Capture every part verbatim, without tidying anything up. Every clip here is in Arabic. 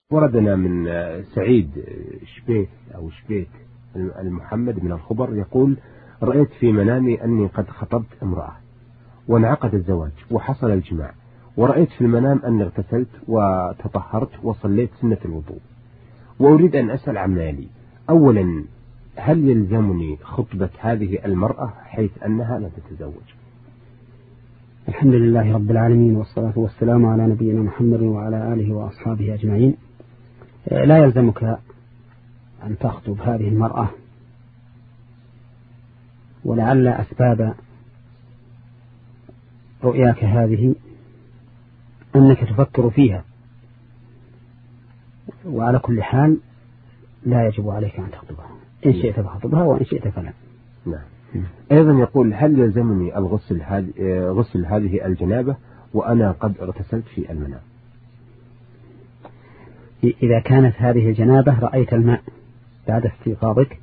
وردنا من سعيد شبيت أو شبيت المحمد من الخبر يقول: رأيت في منامي أني قد خطبت امرأة وانعقد الزواج وحصل الجماع، ورأيت في المنام أني اغتسلت وتطهرت وصليت سنة الوضوء، وأريد أن أسأل عما يلي. أولا، هل يلزمني خطبة هذه المرأة حيث أنها لا تتزوج؟ الحمد لله رب العالمين، والصلاة والسلام على نبينا محمد وعلى آله وأصحابه أجمعين. لا يلزمك أن تخطب هذه المرأة، ولعل أسباب رؤياك هذه أنك تفكر فيها، وعلى كل حال لا يجب عليك أن تخطبها، إن شئت فخطبها وإن شئت فلا. نعم. أيضا يقول: هل يلزمني الغسل هذه غسل هذه الجنابة وأنا قد اغتسلت في المنام؟ إذا كانت هذه الجنابة رأيت الماء بعد استيقاظك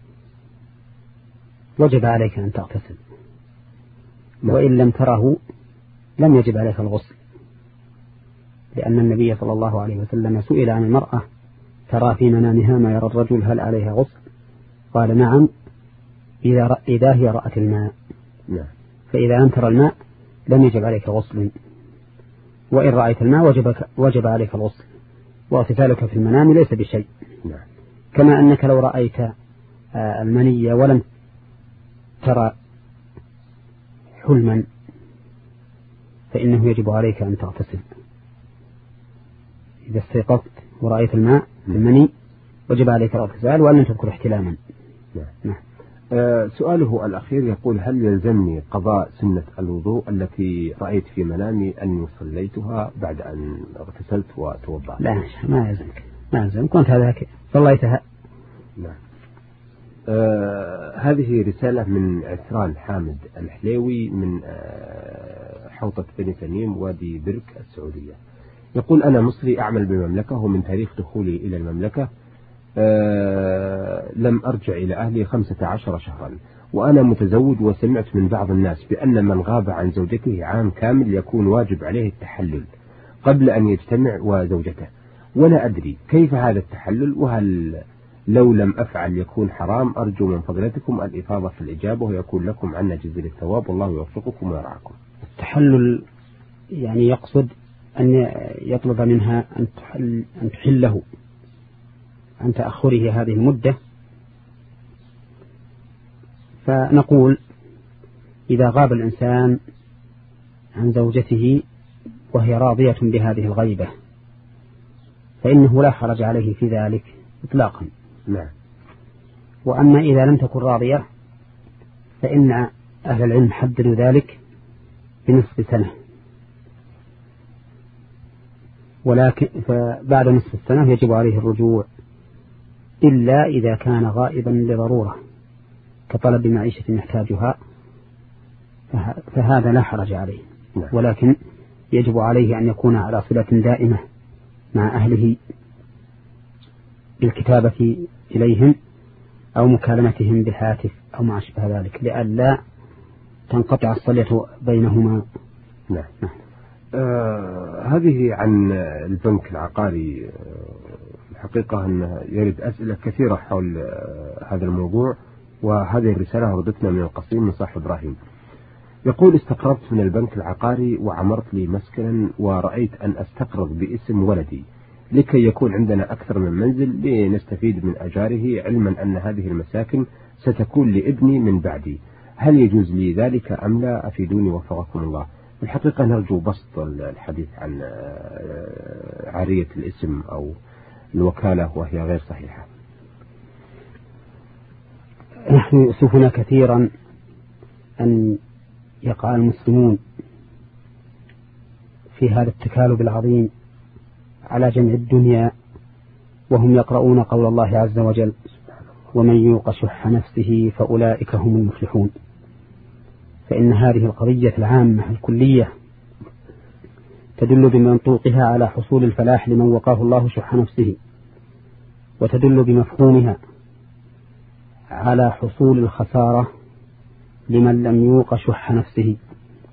وجب عليك أن تغتسل، وإن لم تره لم يجب عليك الغسل، لأن النبي صلى الله عليه وسلم سئل عن المرأة ترى في منامها ما يرى الرجل هل عليها غسل؟ قال: نعم، إذا, إذا هي رأت الماء. نعم. فإذا لم ترى الماء لم يجب عليك غسل، وإن رأيت الماء وجب, وجب عليك الغسل، واغتسالك في المنام ليس بشيء. نعم. كما أنك لو رأيت المني ولم ترى حلما فإنه يجب عليك أن تغتسل. إذا استيقظت ورأيت الماء المني وجب عليك الاغتسال، وأن لم تذكر احتلاما. نعم. نعم. آه سؤاله الأخير يقول: هل يلزمني قضاء سنة الوضوء التي رأيت في منامي أني صليتها بعد أن اغتسلت وتوضأت؟ لا، ما يلزمك، ما يلزمك، كنت هذاك صليتها. نعم. آه هذه رسالة من عثران حامد الحليوي من آه حوطة بني تميم وادي برك السعودية. يقول: أنا مصري أعمل بالمملكة، ومن تاريخ دخولي إلى المملكة آه لم أرجع إلى أهلي خمسة عشر شهرا، وأنا متزوج، وسمعت من بعض الناس بأن من غاب عن زوجته عام كامل يكون واجب عليه التحلل قبل أن يجتمع وزوجته، ولا أدري كيف هذا التحلل، وهل لو لم أفعل يكون حرام؟ أرجو من فضلتكم الإفاضة في الإجابة، ويكون لكم عنا جزيل الثواب، والله يوفقكم ويرعاكم. التحلل يعني يقصد أن يطلب منها أن تحل أن تحله عن تأخره هذه المدة. فنقول: إذا غاب الإنسان عن زوجته وهي راضية بهذه الغيبة فإنه لا حرج عليه في ذلك إطلاقا. نعم. وأما إذا لم تكن راضية فإن أهل العلم حددوا ذلك بنصف سنة، ولكن فبعد نصف السنة يجب عليه الرجوع، إلا إذا كان غائبا لضرورة كطلب معيشة يحتاجها، فهذا لا حرج عليه. نعم. ولكن يجب عليه أن يكون على صلة دائمة مع أهله بالكتابة إليهم أو مكالمتهم بالهاتف أو ما أشبه ذلك، لئلا تنقطع الصلة بينهما. نعم. نعم. آه هذه عن البنك العقاري. الحقيقة أن يرد أسئلة كثيرة حول آه هذا الموضوع، وهذه الرسالة وردتنا من القصيم من صاحب إبراهيم. يقول: استقرضت من البنك العقاري وعمرت لي مسكنا، ورأيت أن أستقرض باسم ولدي لكي يكون عندنا أكثر من منزل لنستفيد من أجاره، علما أن هذه المساكن ستكون لابني من بعدي. هل يجوز لي ذلك أم لا؟ أفيدوني وفقكم الله. الحقيقة نرجو بسط الحديث عن عارية الاسم أو الوكالة وهي غير صحيحة. نحن يؤسفنا كثيرا أن يقع المسلمون في هذا التكالب العظيم على جمع الدنيا، وهم يقرؤون قول الله عز وجل: ومن يوق شح نفسه فأولئك هم المفلحون. فإن هذه القضية العامة الكلية تدل بمنطوقها على حصول الفلاح لمن وقاه الله شح نفسه، وتدل بمفهومها على حصول الخسارة لمن لم يوق شح نفسه،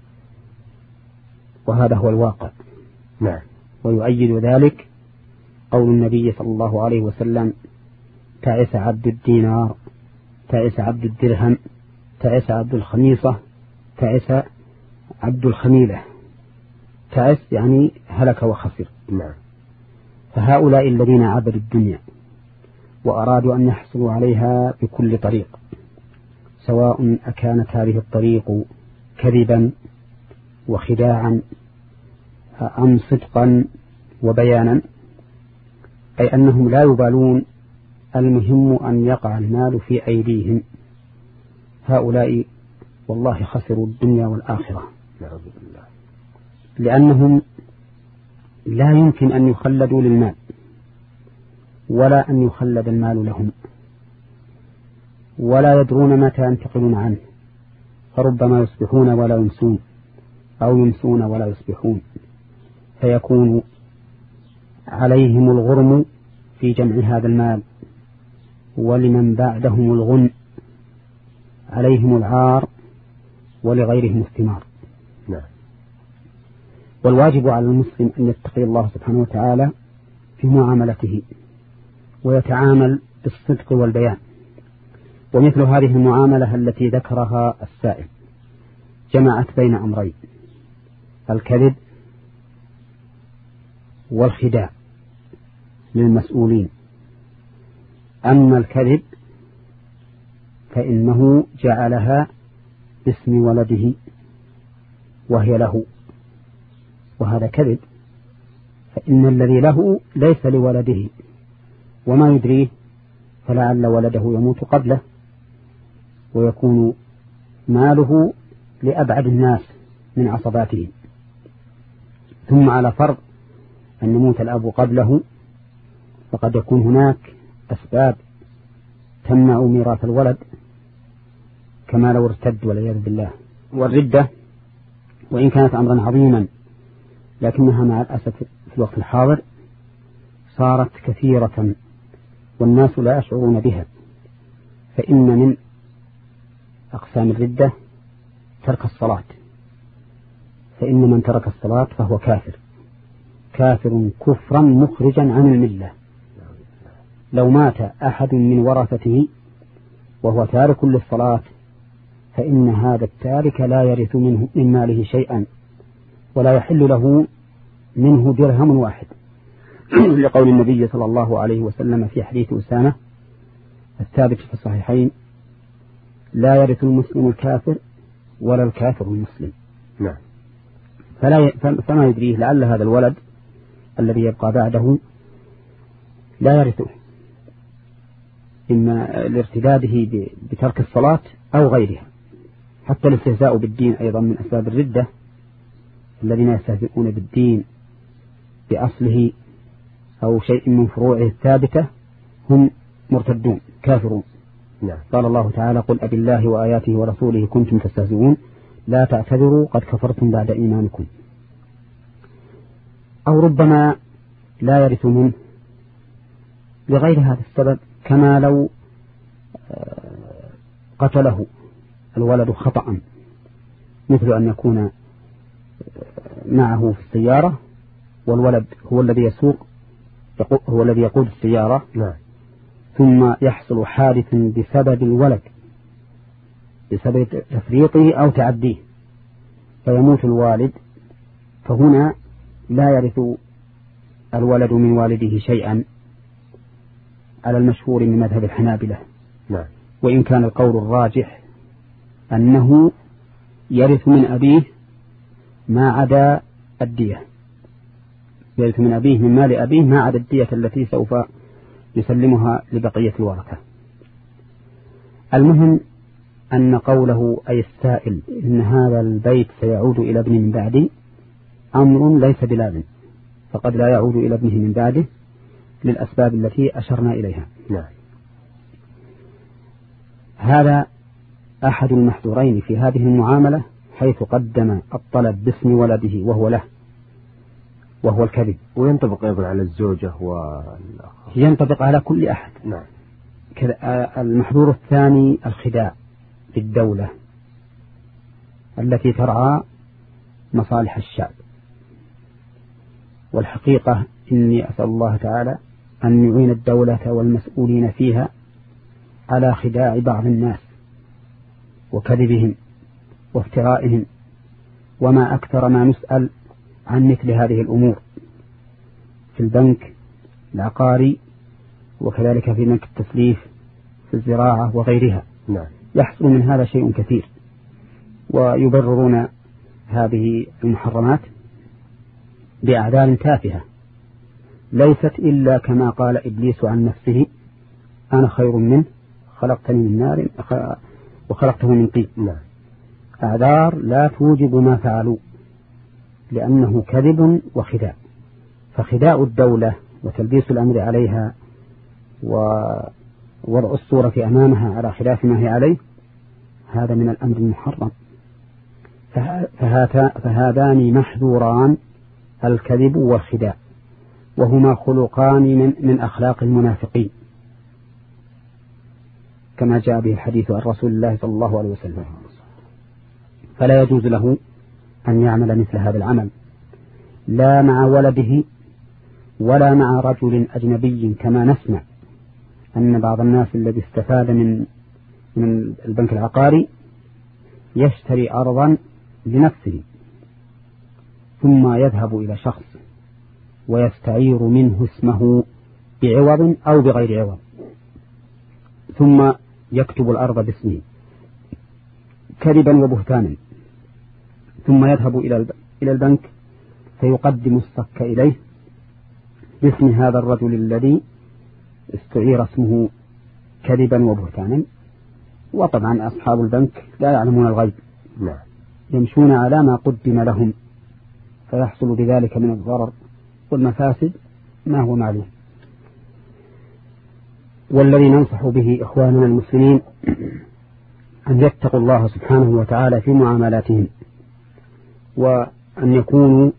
وهذا هو الواقع. نعم. ويؤيد ذلك قول النبي صلى الله عليه وسلم: تعس عبد الدينار، تعس عبد الدرهم، تعس عبد الخميصة، تعس عبد الخميلة. تعس يعني هلك وخسر. نعم. فهؤلاء الذين عبدوا الدنيا وأرادوا أن يحصلوا عليها بكل طريق، سواء أكانت هذه الطريق كذبا وخداعا أم صدقا وبيانا، أي أنهم لا يبالون، المهم أن يقع المال في أيديهم. هؤلاء والله خسروا الدنيا والآخرة، لأنهم لا يمكن أن يخلدوا للمال ولا أن يخلد المال لهم، ولا يدرون متى ينتقلون عنه، فربما يصبحون ولا يمسون، أو يمسون ولا يصبحون، فيكون عليهم الغرم في جمع هذا المال، ولمن بعدهم الغن، عليهم العار ولغيرهم الثمار. نعم. والواجب على المسلم أن يتقي الله سبحانه وتعالى في معاملته، ويتعامل بالصدق والبيان. ومثل هذه المعاملة التي ذكرها السائل جمعت بين أمرين: الكذب والخداع للمسؤولين. أما الكذب فإنه جعلها باسم ولده وهي له، وهذا كذب، فإن الذي له ليس لولده، وما يدريه فلعل ولده يموت قبله ويكون ماله لأبعد الناس من عصباته. ثم على فرض أن يموت الأب قبله، فقد يكون هناك أسباب تمنع ميراث الولد، كما لو ارتد والعياذ بالله. والردة وإن كانت أمرا عظيما، لكنها مع الأسف في الوقت الحاضر صارت كثيرة والناس لا يشعرون بها. فإن من أقسام الردة ترك الصلاة، فإن من ترك الصلاة فهو كافر، كافر كفرا مخرجا عن الملة. لو مات أحد من ورثته وهو تارك للصلاة فإن هذا التارك لا يرث منه من ماله شيئا، ولا يحل له منه درهم واحد، لقول النبي صلى الله عليه وسلم في حديث أسامة الثابت في الصحيحين: لا يرث المسلم الكافر ولا الكافر المسلم. نعم. فلا فما يدريه، لعل هذا الولد الذي يبقى بعده لا يرثه، إما لارتداده بترك الصلاة أو غيرها. حتى الاستهزاء بالدين أيضا من أسباب الردة، الذين يستهزئون بالدين بأصله أو شيء من فروعه الثابتة هم مرتدون كافرون. نعم. قال الله تعالى: قل أبي الله وآياته ورسوله كنتم تستهزئون لا تعتذروا قد كفرتم بعد إيمانكم. أو ربما لا يرث منه لغير هذا السبب، كما لو قتله الولد خطأ، مثل أن يكون معه في السيارة والولد هو الذي يسوق، هو الذي يقود السيارة. نعم. ثم يحصل حادث بسبب الولد، بسبب تفريطه أو تعديه، فيموت الوالد، فهنا لا يرث الولد من والده شيئا على المشهور من مذهب الحنابلة. نعم. وإن كان القول الراجح أنه يرث من أبيه ما عدا الدية، يرث من أبيه من مال أبيه ما عدا الدية التي سوف يسلمها لبقية الورثة. المهم أن قوله أي السائل إن هذا البيت سيعود إلى ابن من بعدي أمر ليس بلازم، فقد لا يعود إلى ابنه من بعده للأسباب التي أشرنا إليها. نعم. هذا أحد المحذورين في هذه المعاملة، حيث قدم الطلب باسم ولده وهو له، وهو الكذب. وينطبق أيضا على الزوجة والأخ، ينطبق على كل أحد. نعم. المحذور الثاني الخداع بالدولة التي ترعى مصالح الشعب، والحقيقة إني أسأل الله تعالى أن يعين الدولة والمسؤولين فيها على خداع بعض الناس وكذبهم وافترائهم، وما أكثر ما نسأل عن مثل هذه الأمور في البنك العقاري وكذلك في بنك التسليف في الزراعة وغيرها. نعم. يحصل من هذا شيء كثير، ويبررون هذه المحرمات بأعذار تافهة ليست إلا كما قال إبليس عن نفسه: أنا خير منه خلقتني من نار وخلقته من طين. نعم. أعذار لا توجب ما فعلوا، لأنه كذب وخداع. فخداع الدولة وتلبيس الأمر عليها ووضع الصورة أمامها على خلاف ما هي عليه هذا من الأمر المحرم. فهذان محذوران، الكذب والخداع، وهما خلقان من, من أخلاق المنافقين كما جاء به الحديث عن رسول الله صلى الله عليه وسلم. فلا يجوز له أن يعمل مثل هذا العمل، لا مع ولده ولا مع رجل أجنبي، كما نسمع أن بعض الناس الذي استفاد من من البنك العقاري يشتري أرضا لنفسه ثم يذهب إلى شخص ويستعير منه اسمه بعوض أو بغير عوض، ثم يكتب الأرض باسمه كذبا وبهتانا، ثم يذهب إلى البنك فيقدم الصك إليه باسم هذا الرجل الذي استعير اسمه كذبا وبهتانا. وطبعا أصحاب البنك لا يعلمون الغيب، نعم. يمشون على ما قدم لهم، فيحصل بذلك من الضرر والمفاسد ما هو معلوم. والذي ننصح به إخواننا المسلمين أن يتقوا الله سبحانه وتعالى في معاملاتهم، وأن يكونوا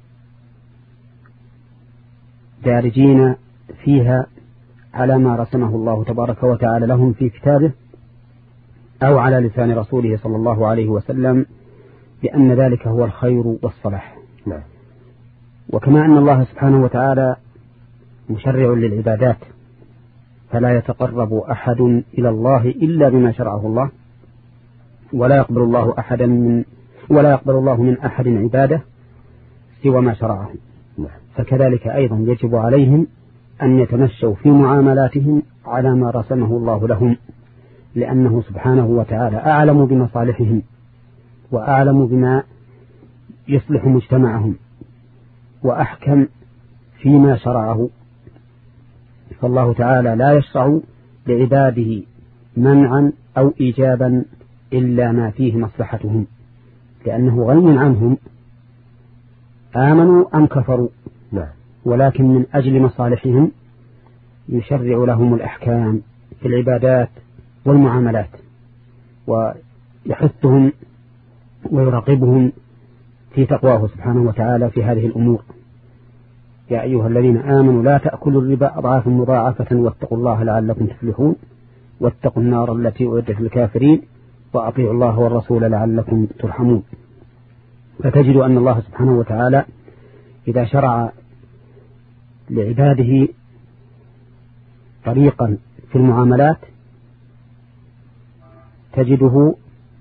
دارجين فيها على ما رسمه الله تبارك وتعالى لهم في كتابه أو على لسان رسوله صلى الله عليه وسلم، لأن ذلك هو الخير والصلاح. نعم. وكما أن الله سبحانه وتعالى مشرع للعبادات، فلا يتقرب أحد إلى الله إلا بما شرعه الله، ولا يقبل الله أحدا من ولا يقبل الله من أحد عباده سوى ما شرعه. نعم. فكذلك أيضا يجب عليهم أن يتمشوا في معاملاتهم على ما رسمه الله لهم، لأنه سبحانه وتعالى أعلم بمصالحهم وأعلم بما يصلح مجتمعهم وأحكم فيما شرعه. فالله تعالى لا يشرع لعباده منعا أو إيجابا إلا ما فيه مصلحتهم، لأنه غني عنهم آمنوا أم كفروا. نعم. ولكن من أجل مصالحهم يشرع لهم الأحكام في العبادات والمعاملات، ويحثهم ويراقبهم في تقواه سبحانه وتعالى في هذه الأمور. يا أيها الذين آمنوا لا تأكلوا الربا أضعافا مضاعفة واتقوا الله لعلكم تفلحون واتقوا النار التي أعدت للكافرين وأطيعوا الله والرسول لعلكم ترحمون. فتجد أن الله سبحانه وتعالى إذا شرع لعباده طريقا في المعاملات تجده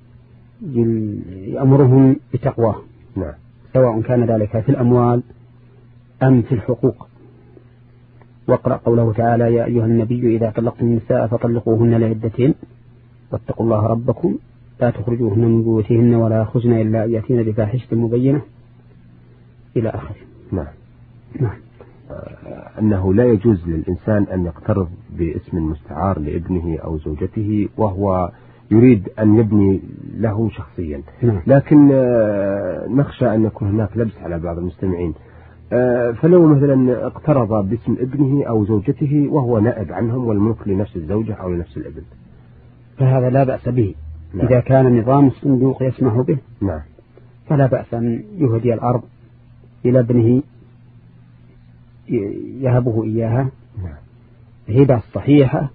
يأمرهم بتقواه. نعم. سواء كان ذلك في الأموال أم في الحقوق. واقرأ قوله تعالى: يا أيها النبي إذا طلقتم النساء فطلقوهن لعدتهن واتقوا الله ربكم لا تخرجوهن من بيوتهن ولا يخرجن إلا أن يأتين بفاحشة مبينة إلى آخره. نعم. نعم. أنه لا يجوز للإنسان أن يقترض باسم مستعار لابنه أو زوجته وهو يريد أن يبني له شخصيا. نعم. لكن نخشى أن يكون هناك لبس على بعض المستمعين، فلو مثلا اقترض باسم ابنه أو زوجته وهو نائب عنهم والملك لنفس الزوجة أو لنفس الابن، فهذا لا بأس به. نعم. إذا كان نظام الصندوق يسمح به، نعم، فلا بأس أن يهدي الأرض إلى ابنه يهبه إياها، نعم، هبة صحيحة،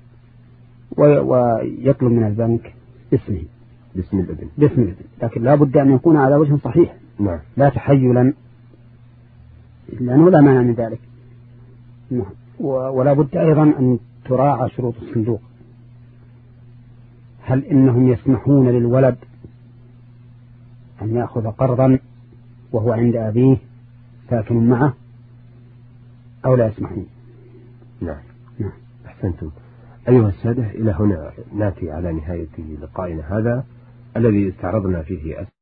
ويطلب من البنك اسمه باسم الابن باسم الابن، لكن لا بد أن يكون على وجه صحيح. نعم. لا تحيلا لأنه لا مانع من ذلك. ولا بد أيضا أن تراعى شروط الصندوق. هل إنهم يسمحون للولد أن يأخذ قرضا وهو عند أبيه ساكن معه أو لا يسمحون؟ نعم. نعم. أحسنتم. أيها السادة، إلى هنا نأتي على نهاية لقائنا هذا الذي استعرضنا فيه